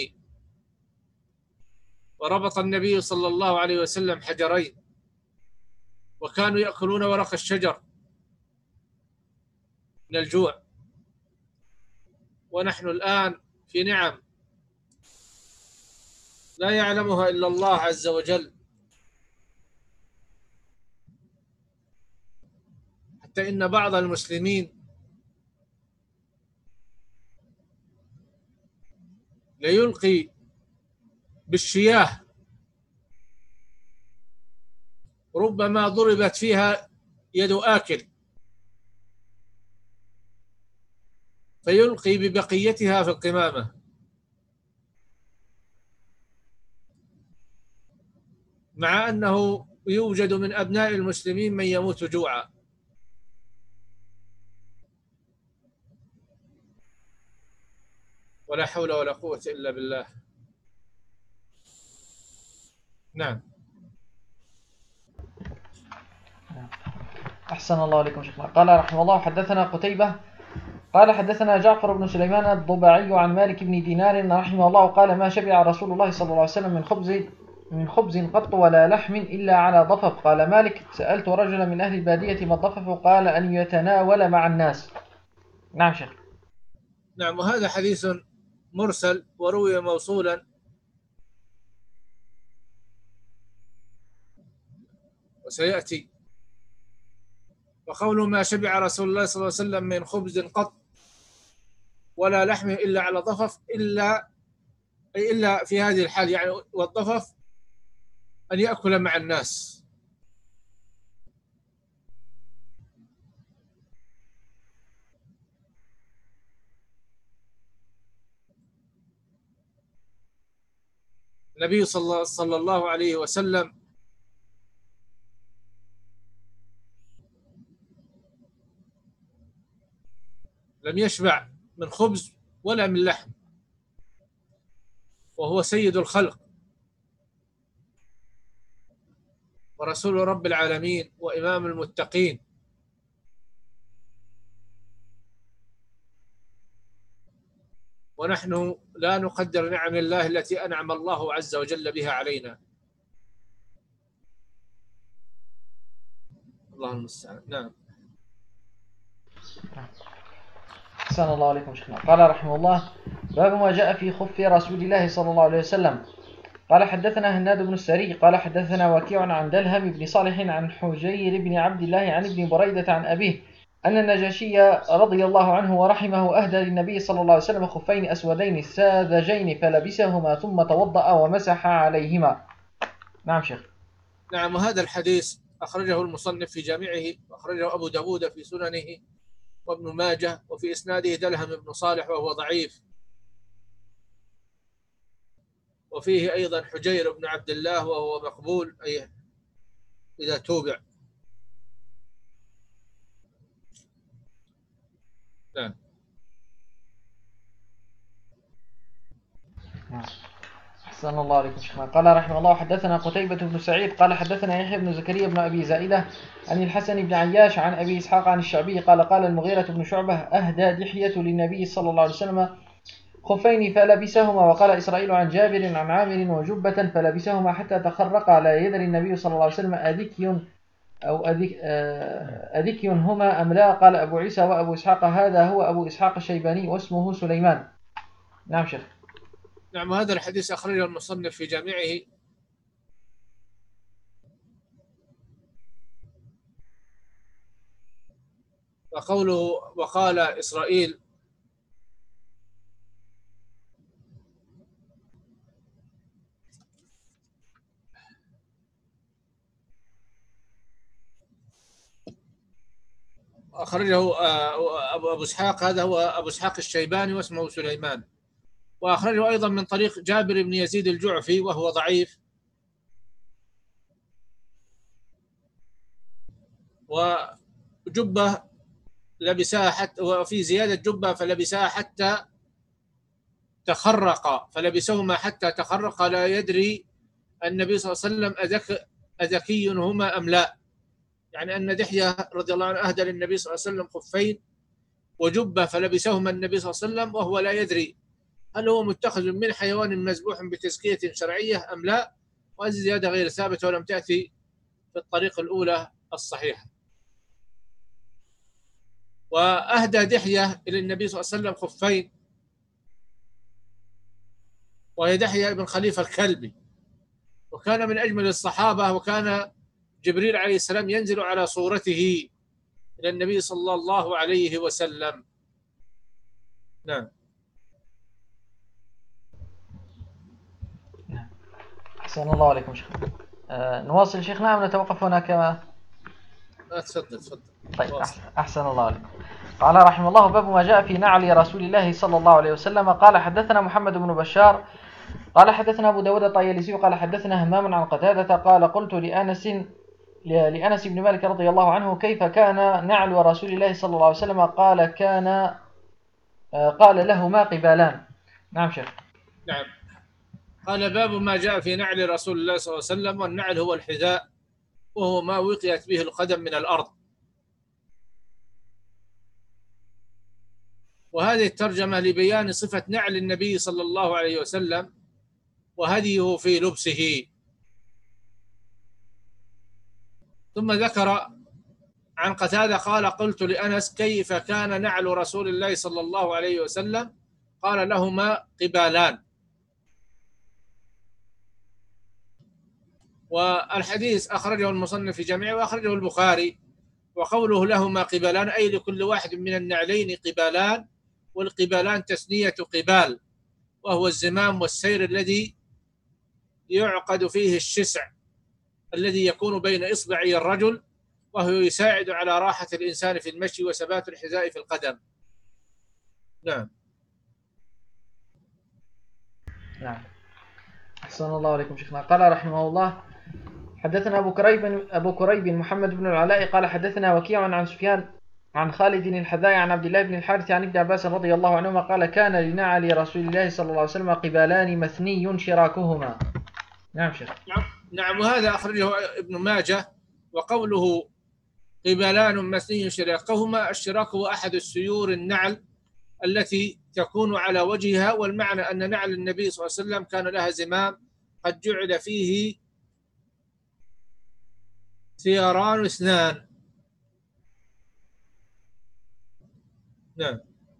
وربط النبي صلى الله عليه وسلم حجرين، وكانوا يأكلون ورق الشجر من الجوع. ونحن الآن في نعم لا يعلمها إلا الله عز وجل، حتى إن بعض المسلمين ليلقي بالشياه ربما ضربت فيها يد آكل فيلقي ببقيتها في القمامة، مع أنه يوجد من أبناء المسلمين من يموت جوعا. ولا حول ولا قوة إلا بالله. نعم. أحسن الله عليكم شيخنا. قال رحمه الله حدثنا قتيبة قال حدثنا جعفر بن سليمان الضبعي عن مالك بن دينار رحمه الله قال ما شبع رسول الله صلى الله عليه وسلم من خبز من خبز قط ولا لحم إلا على ضفف. قال مالك سألت رجلا من أهل البادية ما الضفف قال أن يتناول مع الناس. نعم شيخ. نعم. وهذا حديث مرسل وروي موصولا، وسيأتي. وقول ما شبع رسول الله صلى الله عليه وسلم من خبز قط ولا لحم إلا على ضفف إلا إلا في هذه الحال، يعني والضفف أن يأكل مع الناس. النبي صلى الله عليه وسلم لم يشبع من خبز ولا من لحم، وهو سيد الخلق ورسول رب العالمين وإمام المتقين. ونحن لا نقدر نعم الله التي أنعم الله عز وجل بها علينا. الله المستعان. نعم. أحسن الله عليكم شيخنا. قال رحمه الله: باب ما جاء في خف رسول الله صلى الله عليه وسلم. قال حدثنا هناد بن السري قال حدثنا وكيع عن دلهم بن صالح عن حجير بن عبد الله عن ابن بريدة عن أبيه أن النجاشي رضي الله عنه ورحمه أهدى للنبي صلى الله عليه وسلم خفين أسودين ساذجين فلبسهما ثم توضأ ومسح عليهما. نعم شيخ. نعم. وهذا الحديث أخرجه المصنف في جامعه، وأخرجه أبو داود في سننه وابن ماجه، وفي إسناده دلهم بن صالح وهو ضعيف، وفيه أيضا حجير بن عبد الله وهو مقبول أي إذا توبع. نعم. أحسن الله عليكم شيخنا. قال رحمه الله: حدثنا قتيبة بن سعيد قال حدثنا يحيى بن زكريا بن أبي زائدة عن الحسن بن عياش عن أبي إسحاق عن الشعبي قال قال المغيرة بن شعبة: أهدى دحية للنبي صلى الله عليه وسلم خفين فلبسهما. وقال إسرائيل عن جابر عن عامر: وجبة فلبسهما حتى تخرقا لا يدري النبي صلى الله عليه وسلم أذكي أو أذك أذكي هما أم لا. قال أبو عيسى وأبو إسحاق: هذا هو أبو إسحاق الشيباني واسمه سليمان. نعم شيخ. نعم. وهذا الحديث أخرجه المصنف في جامعه، وقوله وقال إسرائيل أخرجه أبو إسحاق، هذا هو أبو إسحاق الشيباني واسمه سليمان. وأخرجه أيضا من طريق جابر بن يزيد الجعفي وهو ضعيف، وجبة لبسها حتى، وفي زيادة جبة فلبسها حتى تخرق، فلبسهما حتى تخرق لا يدري النبي صلى الله عليه وسلم أذك أذكي هما أم لا، يعني أن دحية رضي الله عنه أهدى للنبي صلى الله عليه وسلم خفين وجبة فلبسهما النبي صلى الله عليه وسلم وهو لا يدري هل هو متخذ من حيوان مذبوح بتزكية شرعية أم لا. وهذه زيادة غير ثابتة ولم تأتي في الطريق الأولى الصحيحة. وأهدى دحية إلى النبي صلى الله عليه وسلم خفين، وهي دحية بن خليفة الكلبي، وكان من أجمل الصحابة، وكان جبريل عليه السلام ينزل على صورته إلى النبي صلى الله عليه وسلم. نعم. أحسن الله عليكم شيخ. آه نواصل شيخنا أم نتوقف هنا كما؟ تفضل تفضل. طيب أحسن الله عليكم. قال رحمه الله: باب ما جاء في نعل رسول الله صلى الله عليه وسلم. قال حدثنا محمد بن بشار قال حدثنا أبو داود الطيالسي قال حدثنا همام عن قتادة قال قلت لأنس لأنس بن مالك رضي الله عنه: كيف كان نعل رسول الله صلى الله عليه وسلم؟ قال كان قال لهما قبالان. نعم شيخ. نعم. قال: باب ما جاء في نعل رسول الله صلى الله عليه وسلم. والنعل هو الحذاء، وهو ما وقيت به القدم من الأرض. وهذه الترجمة لبيان صفة نعل النبي صلى الله عليه وسلم وهديه في لبسه. ثم ذكر عن قتادة قال: قلت لأنس: كيف كان نعل رسول الله صلى الله عليه وسلم؟ قال: لهما قبالان. والحديث أخرجه المصنف في جميعه وأخرجه البخاري. وقوله لهما قبالان أي لكل واحد من النعلين قبالان، والقبالان تثنية قبال، وهو الزمام والسير الذي يعقد فيه الشسع الذي يكون بين إصبعي الرجل، وهو يساعد على راحة الإنسان في المشي وثبات الحذاء في القدم. نعم. نعم. أحسن الله عليكم شيخنا. قال رحمه الله: حدثنا أبو كريب أبو كريب محمد بن العلاء قال حدثنا وكيع عن سفيان عن خالد الحذاء عن عبد الله بن الحارث عن ابن عباس رضي الله عنهما قال: كان لنعل رسول الله صلى الله عليه وسلم قبالان مثني شراكهما. نعم شيخ. نعم. نعم. وهذا أخرجه ابن ماجه. وقوله قبالان مثني شراكهما، الشراك هو أحد السيور النعل التي تكون على وجهها، والمعنى أن نعل النبي صلى الله عليه وسلم كان لها زمام قد جعل فيه ثيران اثنان. نعم.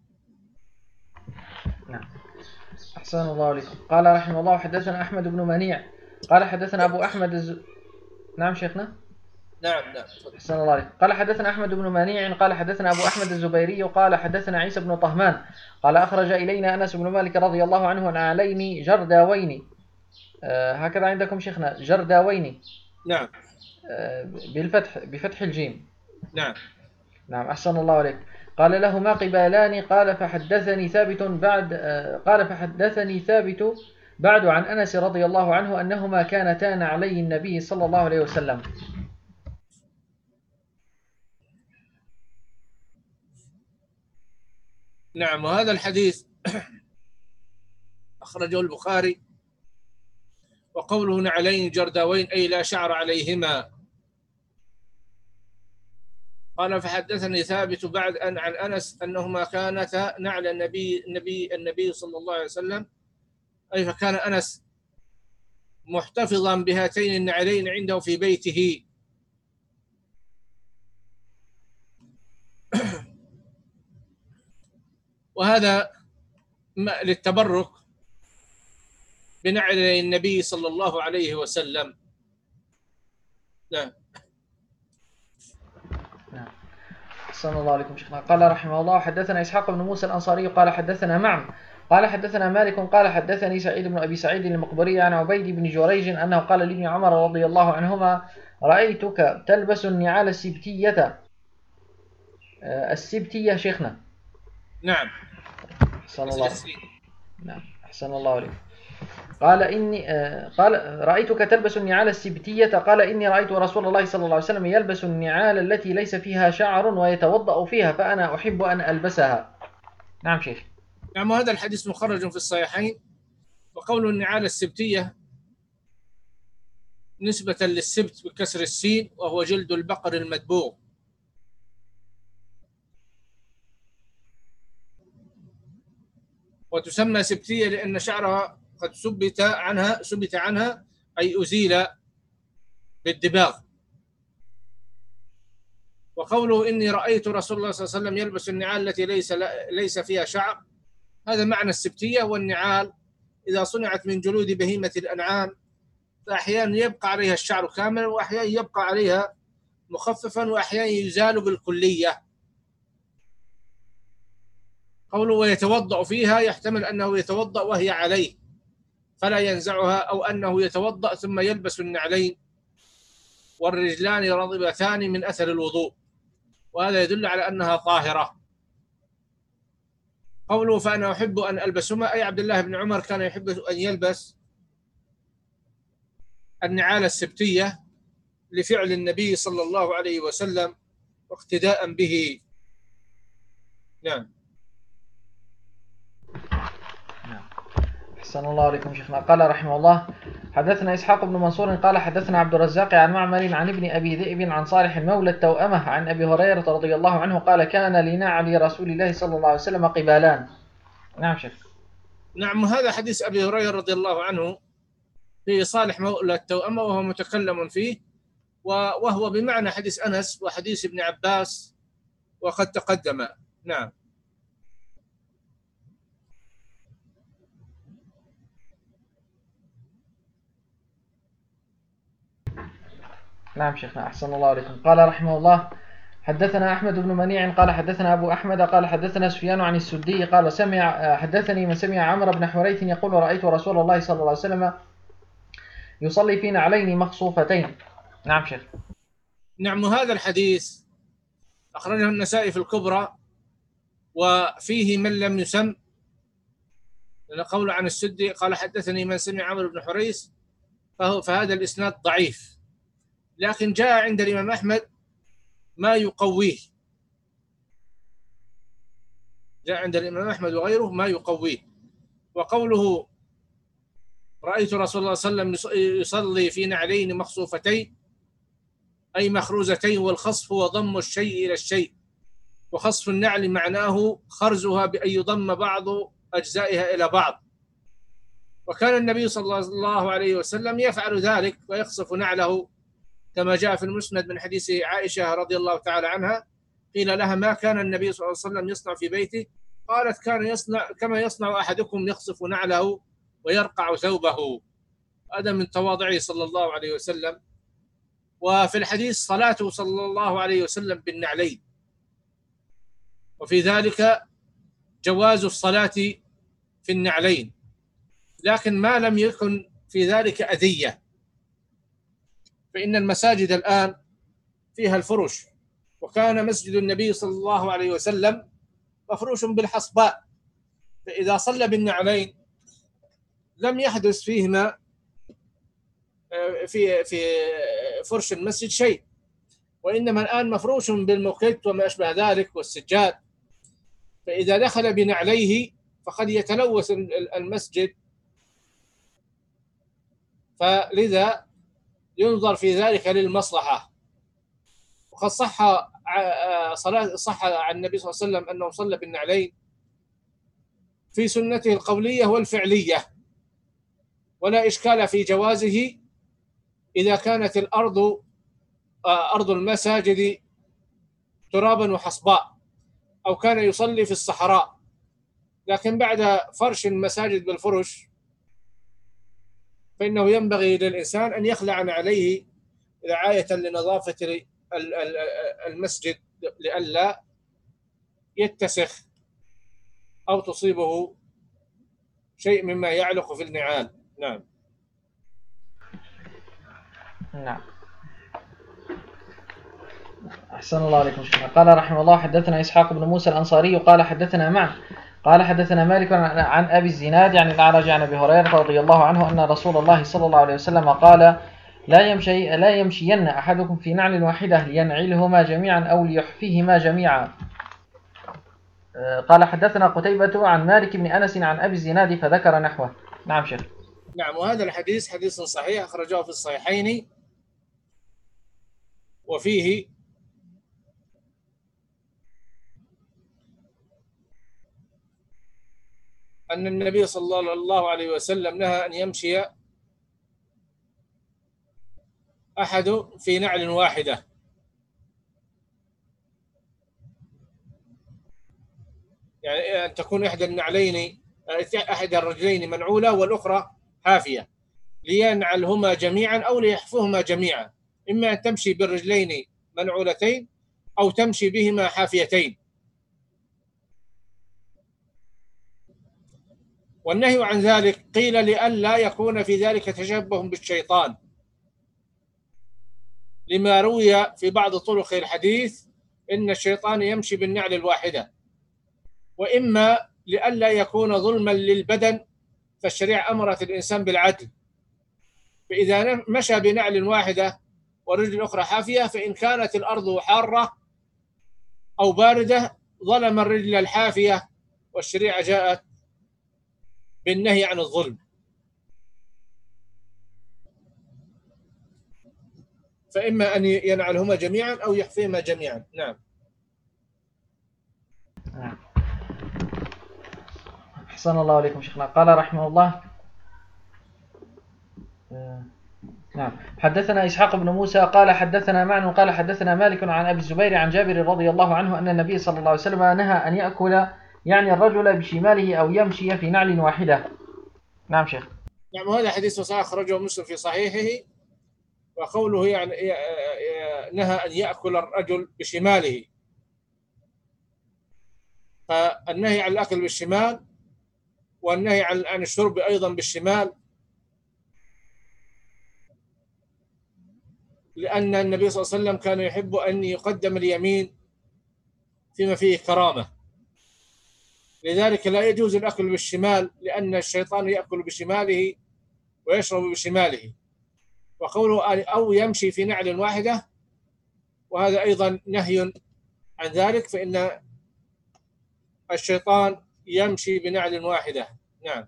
نعم. أحسن الله عليكم. قال رحمه الله: حدثنا أحمد بن منيع قال حدثنا أبو أحمد الز... نعم شيخنا. نعم. نعم. أحسن الله عليكم. قال حدثنا أحمد بن منيع قال حدثنا أبو أحمد الزبيري قال حدثنا عيسى بن طهمان قال أخرج إلينا أنس بن مالك رضي الله عنه أن عليني جرداوين. آه هكذا عندكم شيخنا، جرداوين. نعم. آه بالفتح بفتح الجيم. نعم. نعم. أحسن الله عليك. قال لهما قبالان قال فحدثني ثابت بعد آه قال فحدثني ثابت بعد عن أنس رضي الله عنه أنهما كانتان علي النبي صلى الله عليه وسلم. نعم. وهذا الحديث أخرجه البخاري. وقوله نعلين جرداوين أي لا شعر عليهما. قال فحدثني ثابت بعد أن عن أنس أنهما كانتا نعل النبي النبي النبي صلى الله عليه وسلم، أي فكان أنس محتفظا بهاتين النعلين عنده في بيته. وهذا للتبرك بنعل النبي صلى الله عليه وسلم. نعم. نعم. أحسن الله عليكم شيخنا. قال رحمه الله: حدثنا إسحاق بن موسى الأنصاري قال حدثنا معن قال حدثنا مالك قال حدثني سعيد بن أبي سعيد المقبري عن عبيد بن جريج أنه قال لابن عمر رضي الله عنهما: رأيتك تلبس النعال السبتية. السبتية شيخنا. نعم. أحسن الله. نعم. أحسن الله عليكم. قال إني آه قال رأيتك تلبس النعال السبتية قال إني رأيت رسول الله صلى الله عليه وسلم يلبس النعال التي ليس فيها شعر ويتوضأ فيها فأنا أحب أن ألبسها. نعم شيخ. نعم. وهذا الحديث مخرج في الصحيحين. وقول النعال السبتية نسبة للسبت بكسر السين، وهو جلد البقر المدبوغ. وتسمى سبتية لأن شعرها قد سبت عنها سبت عنها أي أزيل بالدباغ. وقوله إني رأيت رسول الله صلى الله عليه وسلم يلبس النعال التي ليس ليس فيها شعر، هذا معنى السبتية. والنعال إذا صنعت من جلود بهيمة الأنعام فأحيانا يبقى عليها الشعر كاملا، وأحيانا يبقى عليها مخففا، وأحيانا يزال بالكلية. قوله ويتوضأ فيها يحتمل أنه يتوضأ وهي عليه فلا ينزعها، أو أنه يتوضأ ثم يلبس النعلين والرجلان رضبتان من أثر الوضوء، وهذا يدل على أنها طاهرة. قوله فأنا أحب أن ألبسهما، أي عبد الله بن عمر كان يحب أن يلبس النعال السبتية لفعل النبي صلى الله عليه وسلم واقتداء به. نعم. أحسن الله عليكم شيخنا. قال رحمه الله: حدثنا إسحاق بن منصور قال حدثنا عبد الرزاق عن معمر عن ابن أبي ذئب عن صالح مولى التوأمة عن أبي هريرة رضي الله عنه قال: كان لنعل رسول الله صلى الله عليه وسلم قبالان. نعم شيخ. نعم. هذا حديث أبي هريرة رضي الله عنه في صالح مولى التوأمة، وهو متكلم فيه، وهو بمعنى حديث أنس وحديث ابن عباس وقد تقدم. نعم. نعم شيخنا. أحسن الله عليكم. قال رحمه الله: حدثنا أحمد بن منيع قال حدثنا أبو أحمد قال حدثنا سفيان عن السدي قال سمع حدثني من سمع عمرو بن حريث يقول: رأيت رسول الله صلى الله عليه وسلم يصلي في نعلين مخصوفتين نعم شيخ. نعم. هذا الحديث أخرجه النسائي في الكبرى، وفيه من لم يسم، لأن قوله عن السدي قال حدثني من سمع عمرو بن حريث، فهو فهذا الإسناد ضعيف، لكن جاء عند الإمام أحمد ما يقويه، جاء عند الإمام أحمد وغيره ما يقويه. وقوله رأيت رسول الله صلى الله عليه وسلم يصلي في نعلين مخصوفتين أي مخروزتين، والخصف هو ضم الشيء إلى الشيء، وخصف النعل معناه خرزها بأن يضم بعض أجزائها إلى بعض. وكان النبي صلى الله عليه وسلم يفعل ذلك ويخصف نعله، كما جاء في المسند من حديث عائشة رضي الله تعالى عنها، قيل لها ما كان النبي صلى الله عليه وسلم يصنع في بيته؟ قالت كان يصنع كما يصنع أحدكم يخصف نعله ويرقع ثوبه. هذا من تواضعه صلى الله عليه وسلم. وفي الحديث صلاته صلى الله عليه وسلم بالنعلين، وفي ذلك جواز الصلاة في النعلين، لكن ما لم يكن في ذلك أذية، فإن المساجد الآن فيها الفرش، وكان مسجد النبي صلى الله عليه وسلم مفروش بالحصباء، فإذا صلى بالنعلين لم يحدث فيهما في في فرش المسجد شيء، وإنما الآن مفروش بالموكيت وما أشبه ذلك والسجاد، فإذا دخل بنعليه فقد يتلوث المسجد، فلذا ينظر في ذلك للمصلحة. وقد صح صلاة صح عن النبي صلى الله عليه وسلم أنه صلى بالنعلين في سنته القولية والفعلية، ولا إشكال في جوازه إذا كانت الأرض أرض المساجد ترابا وحصباء، أو كان يصلي في الصحراء. لكن بعد فرش المساجد بالفرش فإنه ينبغي للإنسان أن يخلع عليه رعاية لنظافة المسجد لئلا يتسخ أو تصيبه شيء مما يعلق في النعال. نعم. نعم. أحسن الله عليكم شيخنا. قال رحمه الله حدثنا إسحاق بن موسى الأنصاري قال حدثنا معا قال حدثنا مالك عن أبي الزناد يعني الأعرج عن أبي هريرة رضي الله عنه أن رسول الله صلى الله عليه وسلم قال لا يمشي لا يمشين أحدكم في نعل واحدة لينعلهما جميعا أو ليحفيهما جميعا. قال حدثنا قتيبة عن مالك بن أنس عن أبي الزناد فذكر نحوه. نعم شيخ. نعم. وهذا الحديث حديث صحيح أخرجه في الصحيحين، وفيه أن النبي صلى الله عليه وسلم نهى أن يمشي أحد في نعل واحدة، يعني أن تكون إحدى النعلين أحد الرجلين منعولة والأخرى حافية، لينعلهما جميعا أو ليحفوهما جميعا، إما أن تمشي بالرجلين منعولتين أو تمشي بهما حافيتين. والنهي عن ذلك قيل لئلا يكون في ذلك تشبه بالشيطان، لما روي في بعض طرق الحديث إن الشيطان يمشي بالنعل الواحدة، وإما لئلا يكون ظلما للبدن، فالشريعة أمرت الإنسان بالعدل، فإذا مشى بنعل واحدة ورجل أخرى حافية فإن كانت الأرض حارة أو باردة ظلم الرجل الحافية، والشريعة جاءت بالنهي عن الظلم، فإما أن ينعلهما جميعا أو يحفيهما جميعا. نعم. أحسن الله عليكم شيخنا. قال رحمه الله نعم حدثنا إسحاق بن موسى قال حدثنا معن قال حدثنا مالك عن أبي الزبير عن جابر رضي الله عنه أن النبي صلى الله عليه وسلم نهى أن يأكل يعني الرجل بشماله أو يمشي في نعل واحدة. نعم شيخ. نعم. وهذا حديث صحيح أخرجه مسلم في صحيحه، وقوله يعني نهى أن يأكل الرجل بشماله، فالنهي عن الأكل بالشمال والنهي عن الشرب أيضا بالشمال لأن النبي صلى الله عليه وسلم كان يحب أن يقدم اليمين فيما فيه كرامة، لذلك لا يجوز الأكل بالشمال، لأن الشيطان يأكل بشماله ويشرب بشماله. وقوله أو يمشي في نعل واحدة، وهذا أيضا نهي عن ذلك، فإن الشيطان يمشي بنعل واحدة. نعم.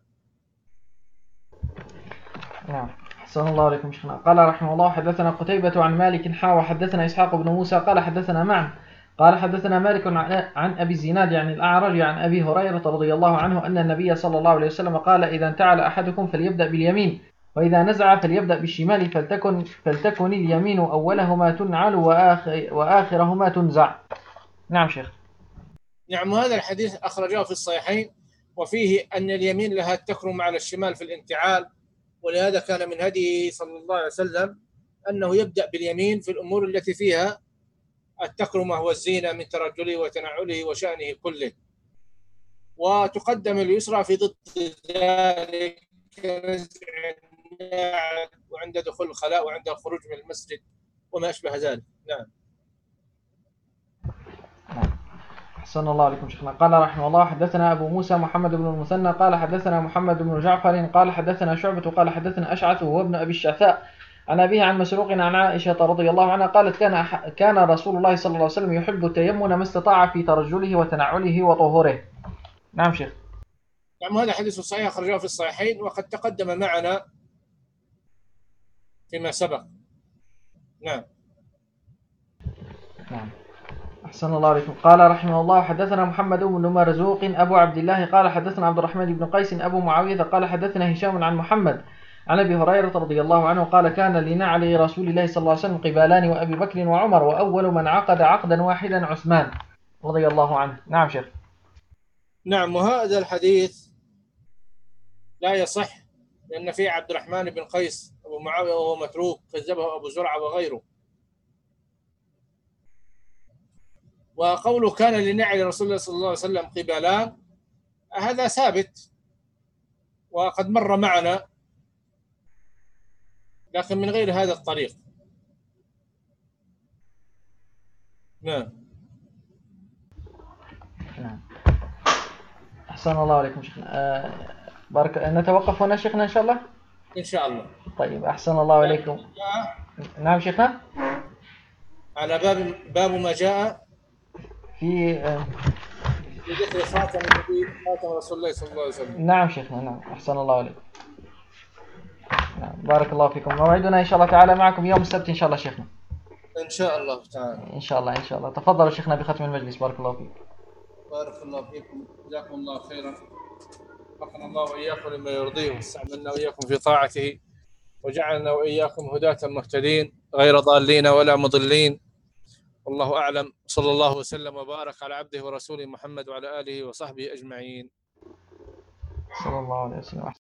نعم. أحسن الله عليكم شيخنا. قال رحمه الله: حدثنا قتيبة عن مالك حا وحدثنا إسحاق بن موسى قال حدثنا معا قال حدثنا مالك عن أبي الزناد عن الأعرج عن أبي هريرة رضي الله عنه أن النبي صلى الله عليه وسلم قال: إذا انتعل أحدكم فليبدأ باليمين، وإذا نزع فليبدأ بالشمال، فلتكن, فلتكن اليمين أولهما تنعل وآخر وآخرهما تنزع. نعم شيخ. نعم. هذا الحديث أخرجه في الصحيحين، وفيه أن اليمين لها التكرم على الشمال في الانتعال، ولهذا كان من هديه صلى الله عليه وسلم أنه يبدأ باليمين في الأمور التي فيها التكرمة والزينة من ترجله وتنعله وشأنه كله، وتقدم اليسرى في ضد ذلك كنزع النعل وعند دخول الخلاء وعند الخروج من المسجد وما أشبه ذلك. نعم. أحسن الله عليكم شيخنا. قال رحمه الله: حدثنا أبو موسى محمد بن المثنى قال حدثنا محمد بن جعفر قال حدثنا شعبة قال حدثنا أشعث وهو ابن أبي الشعثاء عن أبيه عن مسروق عن عائشة رضي الله عنها قالت: كان كان رسول الله صلى الله عليه وسلم يحب التيمم ما استطاع في ترجله وتنعله وطهوره. نعم شيخ. نعم. هذا حديث صحيح أخرجه في الصحيحين، وقد تقدم معنا فيما سبق. نعم. نعم. أحسن الله عليكم. قال رحمه الله: حدثنا محمد بن مرزوق أبو عبد الله قال حدثنا عبد الرحمن بن قيس أبو معاوية قال حدثنا هشام عن محمد عن أبي هريرة رضي الله عنه قال: كان لنعل رسول الله صلى الله عليه وسلم قبالان وأبي بكر وعمر، وأول من عقد عقدا واحدا عثمان رضي الله عنه. نعم شيخ. نعم. وهذا الحديث لا يصح، لأن فيه عبد الرحمن بن قيس أبو معاوية وهو متروك، كذبه أبو زرعة وغيره. وقوله كان لنعل رسول الله صلى الله عليه وسلم قبالان، هذا ثابت وقد مر معنا، لكن من غير هذا الطريق. نعم. نعم. أحسن الله عليكم شيخنا. أه بارك. نتوقف هنا شيخنا إن شاء الله. إن شاء الله. طيب. أحسن الله عليكم. نعم شيخنا. على باب باب ما جاء في أه في ذكر خاتم النبي خاتم رسول الله صلى الله عليه وسلم. نعم شيخنا. نعم. أحسن الله عليكم. نعم. بارك الله فيكم. موعدنا إن شاء الله تعالى معكم يوم السبت إن شاء الله شيخنا. إن شاء الله تعالى. إن شاء الله إن شاء الله. تفضلوا شيخنا بختم المجلس. بارك الله فيكم. بارك الله فيكم. جزاكم الله خيرا. وفقنا الله وإياكم لما يرضيه، واستعملنا وإياكم في طاعته، وجعلنا وإياكم هداة مهتدين غير ضالين ولا مضلين. والله أعلم. صلى الله وسلم وبارك على عبده ورسوله محمد وعلى آله وصحبه أجمعين. صلى الله عليه وسلم.